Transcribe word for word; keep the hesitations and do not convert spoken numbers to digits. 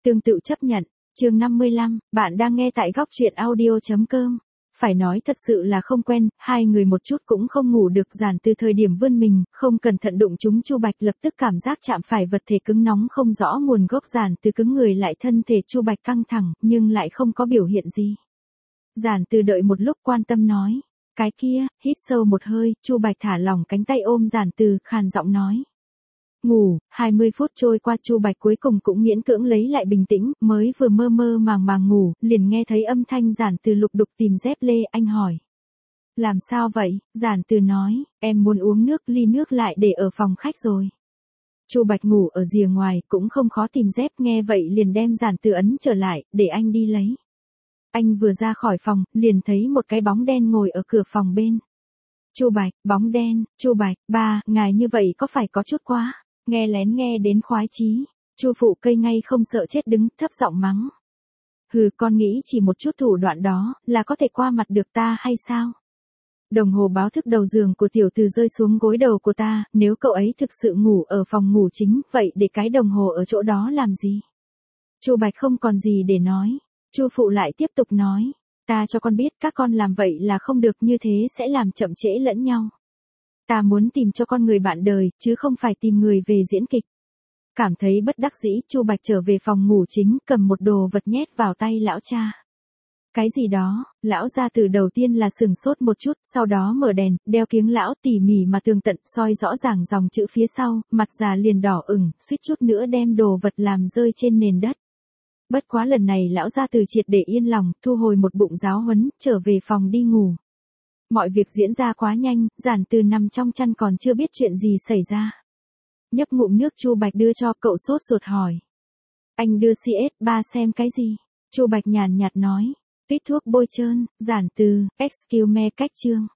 Tương tự chấp nhận. Chương năm mươi lăm, bạn đang nghe tại góc truyện audio chấm com. Phải nói thật sự là không quen, hai người một chút cũng không ngủ được. Giản Từ thời điểm vươn mình, không cẩn thận đụng trúng Chu Bạch, lập tức cảm giác chạm phải vật thể cứng nóng không rõ nguồn gốc. Giản Từ cứng người lại, thân thể Chu Bạch căng thẳng, nhưng lại không có biểu hiện gì. Giản Từ đợi một lúc quan tâm nói, cái kia. Hít sâu một hơi, Chu Bạch thả lỏng cánh tay ôm Giản Từ, khàn giọng nói. Ngủ. Hai mươi phút trôi qua, Chu Bạch cuối cùng cũng miễn cưỡng lấy lại bình tĩnh, mới vừa mơ mơ màng màng ngủ, liền nghe thấy âm thanh Giản Từ lục đục tìm dép lê. Anh hỏi, làm sao vậy? Giản Từ nói, em muốn uống nước, ly nước lại để ở phòng khách rồi. Chu Bạch ngủ ở rìa ngoài, cũng không khó tìm dép, nghe vậy liền đem Giản Từ ấn trở lại, để anh đi lấy. Anh vừa ra khỏi phòng, liền thấy một cái bóng đen ngồi ở cửa phòng bên. Chu Bạch, bóng đen. Chu Bạch, ba, ngài như vậy có phải có chút quá? Nghe lén nghe đến khoái chí. Chu phụ cây ngay không sợ chết đứng, thấp giọng mắng. Hừ, con nghĩ chỉ một chút thủ đoạn đó, là có thể qua mặt được ta hay sao? Đồng hồ báo thức đầu giường của tiểu Từ rơi xuống gối đầu của ta, nếu cậu ấy thực sự ngủ ở phòng ngủ chính, vậy để cái đồng hồ ở chỗ đó làm gì? Chu Bạch không còn gì để nói. Chu phụ lại tiếp tục nói, ta cho con biết các con làm vậy là không được, như thế sẽ làm chậm trễ lẫn nhau. Ta muốn tìm cho con người bạn đời, chứ không phải tìm người về diễn kịch. Cảm thấy bất đắc dĩ, Chu Bạch trở về phòng ngủ chính, cầm một đồ vật nhét vào tay lão cha. Cái gì đó? Lão gia tử đầu tiên là sửng sốt một chút, sau đó mở đèn, đeo kiếng lão tỉ mỉ mà tường tận, soi rõ ràng dòng chữ phía sau, mặt già liền đỏ ửng, suýt chút nữa đem đồ vật làm rơi trên nền đất. Bất quá lần này lão gia tử triệt để yên lòng, thu hồi một bụng giáo huấn, trở về phòng đi ngủ. Mọi việc diễn ra quá nhanh, Giản Từ nằm trong chăn còn chưa biết chuyện gì xảy ra. Nhấp ngụm nước Chu Bạch đưa cho, cậu sốt ruột hỏi. Anh đưa xê ét ba xem cái gì? Chu Bạch nhàn nhạt nói. Tuyết thuốc bôi trơn. Giản Từ, excuse me, cách chương.